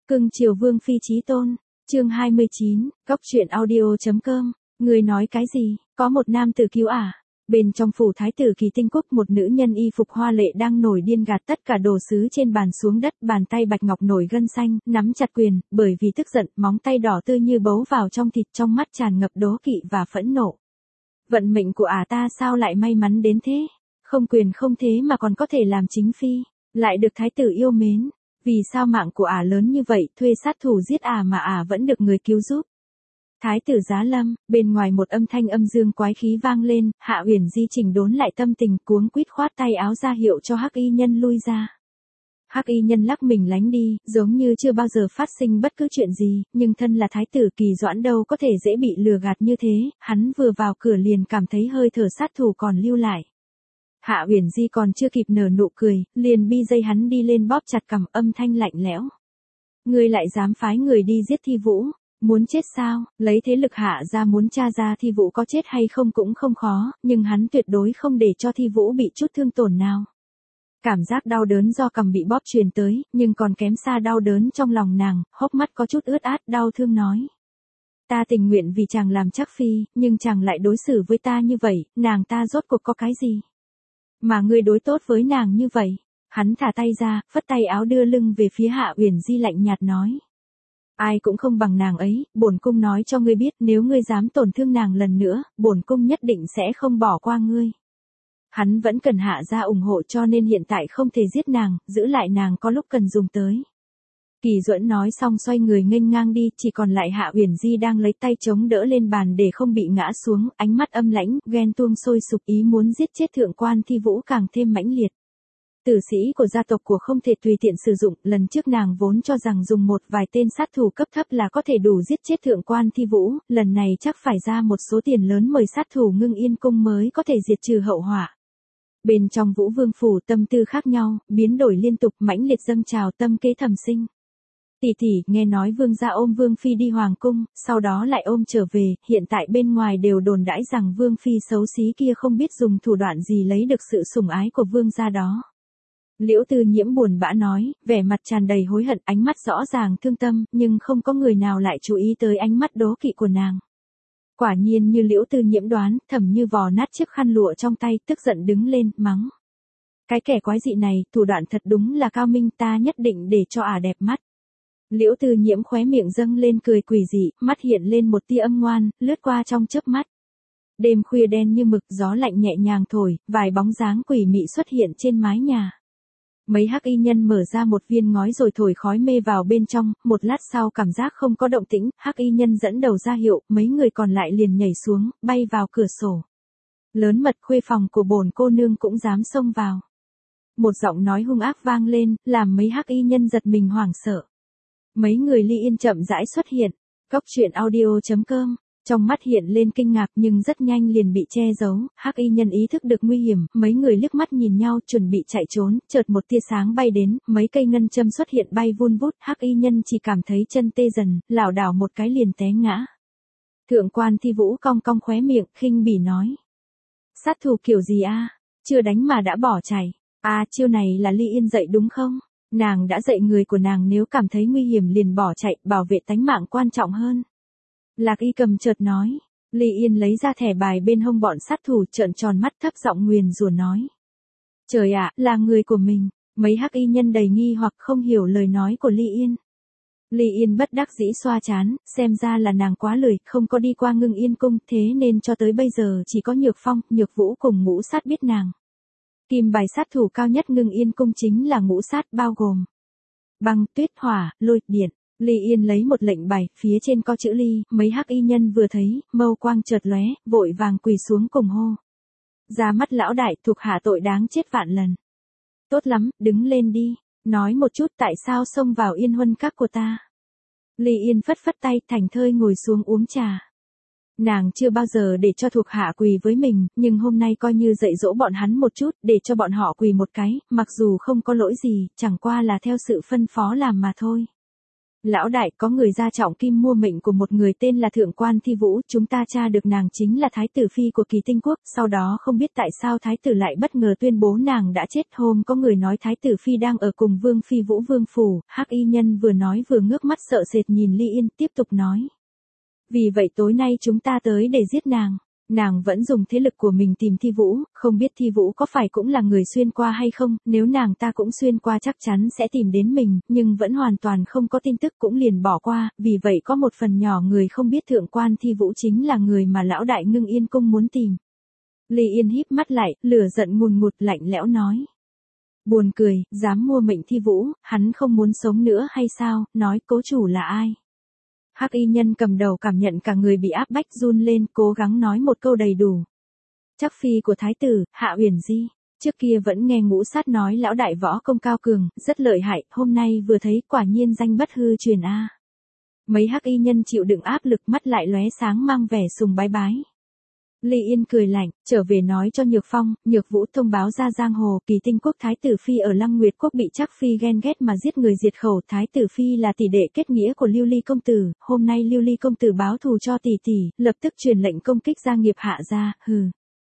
Cưng chiều Vương Phi Chí Tôn, chương 29, Cốc truyện audio.com, người nói cái gì, có một nam tử cứu ả. Bên trong phủ thái tử Kỳ Tinh Quốc một nữ nhân y phục hoa lệ đang nổi điên gạt tất cả đồ sứ trên bàn xuống đất, bàn tay bạch ngọc nổi gân xanh, nắm chặt quyền, bởi vì tức giận, móng tay đỏ tươi như bấu vào trong thịt, trong mắt tràn ngập đố kỵ và phẫn nộ. Vận mệnh của ả ta sao lại may mắn đến thế, không quyền không thế mà còn có thể làm chính phi, lại được thái tử yêu mến. Vì sao mạng của ả lớn như vậy, thuê sát thủ giết ả mà ả vẫn được người cứu giúp. Thái tử giá lâm, bên ngoài một âm thanh âm dương quái khí vang lên, Hạ Uyển Di chỉnh đốn lại tâm tình, cuống quýt khoát tay áo ra hiệu cho Hắc Y Nhân lui ra. Hắc Y Nhân lắc mình lánh đi, giống như chưa bao giờ phát sinh bất cứ chuyện gì, nhưng thân là thái tử Kỳ Doãn đâu có thể dễ bị lừa gạt như thế, hắn vừa vào cửa liền cảm thấy hơi thở sát thủ còn lưu lại. Hạ Uyển Di còn chưa kịp nở nụ cười, liền bi dây hắn đi lên bóp chặt cằm, âm thanh lạnh lẽo. Ngươi lại dám phái người đi giết Thi Vũ, muốn chết sao? Lấy thế lực Hạ ra muốn tra ra Thi Vũ có chết hay không cũng không khó, nhưng hắn tuyệt đối không để cho Thi Vũ bị chút thương tổn nào. Cảm giác đau đớn do cằm bị bóp truyền tới, nhưng còn kém xa đau đớn trong lòng nàng, hốc mắt có chút ướt át, đau thương nói. Ta tình nguyện vì chàng làm chắc phi, nhưng chàng lại đối xử với ta như vậy, nàng ta rốt cuộc có cái gì? Mà ngươi đối tốt với nàng như vậy. Hắn thả tay ra, phất tay áo đưa lưng về phía Hạ Uyển Di lạnh nhạt nói. Ai cũng không bằng nàng ấy, bổn cung nói cho ngươi biết, nếu ngươi dám tổn thương nàng lần nữa, bổn cung nhất định sẽ không bỏ qua ngươi. Hắn vẫn cần Hạ gia ủng hộ cho nên hiện tại không thể giết nàng, giữ lại nàng có lúc cần dùng tới. Kỳ Duẫn nói xong xoay người nghênh ngang đi, chỉ còn lại Hạ Uyển Di đang lấy tay chống đỡ lên bàn để không bị ngã xuống, ánh mắt âm lãnh, ghen tuông sôi sục, ý muốn giết chết thượng quan Thi Vũ càng thêm mãnh liệt. Tử sĩ của gia tộc của không thể tùy tiện sử dụng, lần trước nàng vốn cho rằng dùng một vài tên sát thủ cấp thấp là có thể đủ giết chết thượng quan Thi Vũ, lần này chắc phải ra một số tiền lớn mời sát thủ Ngưng Yên cung mới có thể diệt trừ hậu họa. Bên trong Vũ Vương phủ tâm tư khác nhau, biến đổi liên tục, mãnh liệt dâng trào, tâm kế thầm sinh. Tỷ tỷ, nghe nói vương gia ôm Vương Phi đi hoàng cung, sau đó lại ôm trở về, hiện tại bên ngoài đều đồn đãi rằng Vương Phi xấu xí kia không biết dùng thủ đoạn gì lấy được sự sủng ái của vương gia đó. Liễu Tư Nhiễm buồn bã nói, vẻ mặt tràn đầy hối hận, ánh mắt rõ ràng thương tâm, nhưng không có người nào lại chú ý tới ánh mắt đố kỵ của nàng. Quả nhiên như Liễu Tư Nhiễm đoán, Thẩm Như vò nát chiếc khăn lụa trong tay, tức giận đứng lên, mắng. Cái kẻ quái dị này, thủ đoạn thật đúng là cao minh, ta nhất định để cho ả đẹp mắt. Liễu Tư Nhiễm khóe miệng dâng lên cười quỷ dị, mắt hiện lên một tia âm ngoan, lướt qua trong chớp mắt. Đêm khuya đen như mực, gió lạnh nhẹ nhàng thổi, vài bóng dáng quỷ mị xuất hiện trên mái nhà. Mấy Hắc Y Nhân mở ra một viên ngói rồi thổi khói mê vào bên trong, một lát sau cảm giác không có động tĩnh, Hắc Y Nhân dẫn đầu ra hiệu, mấy người còn lại liền nhảy xuống, bay vào cửa sổ. Lớn mật, khuê phòng của bổn cô nương cũng dám xông vào. Một giọng nói hung ác vang lên, làm mấy Hắc Y Nhân giật mình hoảng sợ. Mấy người Ly Yên chậm rãi xuất hiện, Cốc truyện audio.com, trong mắt hiện lên kinh ngạc nhưng rất nhanh liền bị che giấu, Hắc Y Nhân ý thức được nguy hiểm, mấy người liếc mắt nhìn nhau chuẩn bị chạy trốn, chợt một tia sáng bay đến, mấy cây ngân châm xuất hiện bay vun vút, Hắc Y Nhân chỉ cảm thấy chân tê dần, lảo đảo một cái liền té ngã. Thượng quan Thi Vũ cong cong khóe miệng, khinh bỉ nói. Sát thủ kiểu gì a? Chưa đánh mà đã bỏ chạy. Chiêu này là Ly Yên dạy đúng không? Nàng đã dạy người của nàng nếu cảm thấy nguy hiểm liền bỏ chạy, bảo vệ tánh mạng quan trọng hơn. Lạc Y Cầm chợt nói, Ly Yên lấy ra thẻ bài bên hông bọn sát thủ, trợn tròn mắt thấp giọng nguyền rủa nói. Trời ạ, là người của mình, mấy Hắc Y Nhân đầy nghi hoặc không hiểu lời nói của Ly Yên. Ly Yên bất đắc dĩ xoa trán, xem ra là nàng quá lười, không có đi qua Ngưng Yên cung, thế nên cho tới bây giờ chỉ có Nhược Phong, Nhược Vũ cùng Ngũ Sát biết nàng. Kim bài sát thủ cao nhất Ngưng Yên cung chính là Ngũ Sát, bao gồm băng, tuyết, hỏa, lôi, điện. Ly Yên lấy một lệnh bài, phía trên có chữ Ly, mấy Hắc Y Nhân vừa thấy, mâu quang chợt lóe, vội vàng quỳ xuống cùng hô. Ra mắt lão đại, thuộc hạ tội đáng chết vạn lần. Tốt lắm, đứng lên đi, nói một chút tại sao xông vào Yên Huân các của ta. Ly Yên phất phất tay, thành thơi ngồi xuống uống trà. Nàng chưa bao giờ để cho thuộc hạ quỳ với mình, nhưng hôm nay coi như dạy dỗ bọn hắn một chút, để cho bọn họ quỳ một cái, mặc dù không có lỗi gì, chẳng qua là theo sự phân phó làm mà thôi. Lão đại, có người ra trọng kim mua mệnh của một người tên là Thượng quan Thi Vũ, chúng ta tra được nàng chính là thái tử phi của Kỳ Tinh Quốc, sau đó không biết tại sao thái tử lại bất ngờ tuyên bố nàng đã chết. Hôm có người nói thái tử phi đang ở cùng Vương phi Vũ Vương phủ. Hắc y nhân vừa nói vừa ngước mắt sợ sệt nhìn Ly Yên, tiếp tục nói. Vì vậy tối nay chúng ta tới để giết nàng. Nàng vẫn dùng thế lực của mình tìm Thi Vũ, không biết Thi Vũ có phải cũng là người xuyên qua hay không, nếu nàng ta cũng xuyên qua chắc chắn sẽ tìm đến mình, nhưng vẫn hoàn toàn không có tin tức cũng liền bỏ qua, vì vậy có một phần nhỏ người không biết Thượng quan Thi Vũ chính là người mà lão đại Ngưng Yên Cung muốn tìm. Ly Yên híp mắt lại, lửa giận ngùn ngụt lạnh lẽo nói. Buồn cười, dám mua mệnh Thi Vũ, hắn không muốn sống nữa hay sao, nói cố chủ là ai? Hắc y nhân cầm đầu cảm nhận cả người bị áp bách run lên, cố gắng nói một câu đầy đủ. Chắc phi của thái tử, Hạ Uyển Di. Trước kia vẫn nghe Ngũ Sát nói lão đại võ công cao cường, rất lợi hại, hôm nay vừa thấy quả nhiên danh bất hư truyền a. Mấy hắc y nhân chịu đựng áp lực mắt lại lóe sáng mang vẻ sùng bái. Ly Yên cười lạnh, trở về nói cho Nhược Phong, Nhược Vũ thông báo ra giang hồ, Kỳ Tinh Quốc thái tử phi ở Lăng Nguyệt Quốc bị Trác phi ghen ghét mà giết người diệt khẩu, thái tử phi là tỷ đệ kết nghĩa của Lưu Ly công tử, hôm nay Lưu Ly công tử báo thù cho tỷ tỷ, lập tức truyền lệnh công kích gia nghiệp Hạ gia, hừ.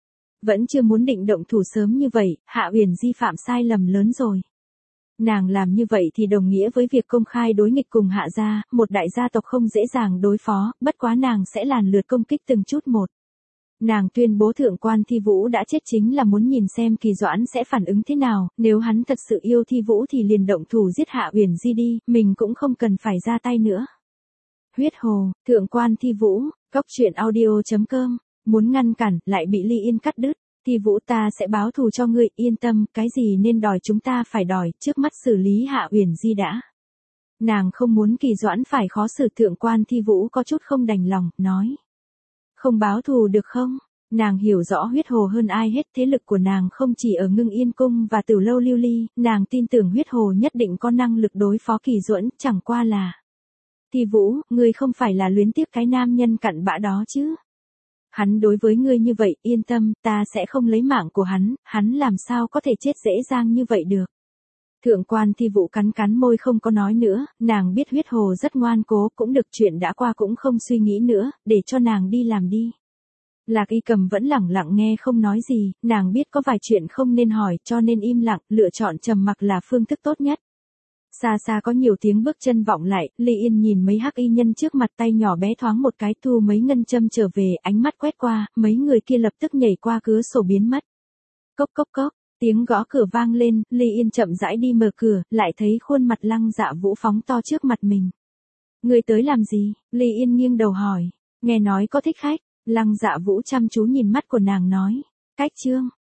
Vẫn chưa muốn định động thủ sớm như vậy, Hạ Uyển Di phạm sai lầm lớn rồi. Nàng làm như vậy thì đồng nghĩa với việc công khai đối nghịch cùng Hạ gia, một đại gia tộc không dễ dàng đối phó, bất quá nàng sẽ lần lượt công kích từng chút một. Nàng tuyên bố Thượng quan Thi Vũ đã chết chính là muốn nhìn xem Kỳ Doãn sẽ phản ứng thế nào, nếu hắn thật sự yêu Thi Vũ thì liền động thủ giết Hạ Uyển Di đi, mình cũng không cần phải ra tay nữa. Huyết Hồ, Thượng quan Thi Vũ, Cốc Truyện Audio.com, muốn ngăn cản, lại bị Ly Yên cắt đứt. Thi Vũ ta sẽ báo thù cho ngươi, yên tâm, cái gì nên đòi chúng ta phải đòi, trước mắt xử lý Hạ Uyển Di đã. Nàng không muốn Kỳ Doãn phải khó xử. Thượng quan Thi Vũ có chút không đành lòng, nói. Không báo thù được không? Nàng hiểu rõ Huyết Hồ hơn ai hết, thế lực của nàng không chỉ ở Ngưng Yên Cung và Tử Lâu Lưu Ly, nàng tin tưởng Huyết Hồ nhất định có năng lực đối phó Kỳ Duẫn, chẳng qua là. Thi Vũ, ngươi không phải là luyến tiếc cái nam nhân cặn bã đó chứ? Hắn đối với ngươi như vậy, yên tâm, ta sẽ không lấy mạng của hắn làm sao có thể chết dễ dàng như vậy được. Thượng quan Thi Vũ cắn cắn môi không có nói nữa, nàng biết Huyết Hồ rất ngoan cố, cũng được, chuyện đã qua cũng không suy nghĩ nữa, để cho nàng đi làm đi. Lạc Y Cầm vẫn lẳng lặng nghe không nói gì, nàng biết có vài chuyện không nên hỏi cho nên im lặng, lựa chọn trầm mặc là phương thức tốt nhất. Xa xa có nhiều tiếng bước chân vọng lại, Ly Yên nhìn mấy hắc y nhân trước mặt, tay nhỏ bé thoáng một cái thu mấy ngân châm trở về, ánh mắt quét qua, mấy người kia lập tức nhảy qua cửa sổ biến mất. Cốc cốc cốc. Tiếng gõ cửa vang lên, Ly Yên chậm rãi đi mở cửa, lại thấy khuôn mặt Lăng Dạ Vũ phóng to trước mặt mình. Người tới làm gì? Ly Yên nghiêng đầu hỏi. Nghe nói có thích khách. Lăng Dạ Vũ chăm chú nhìn mắt của nàng nói. Cách Trương.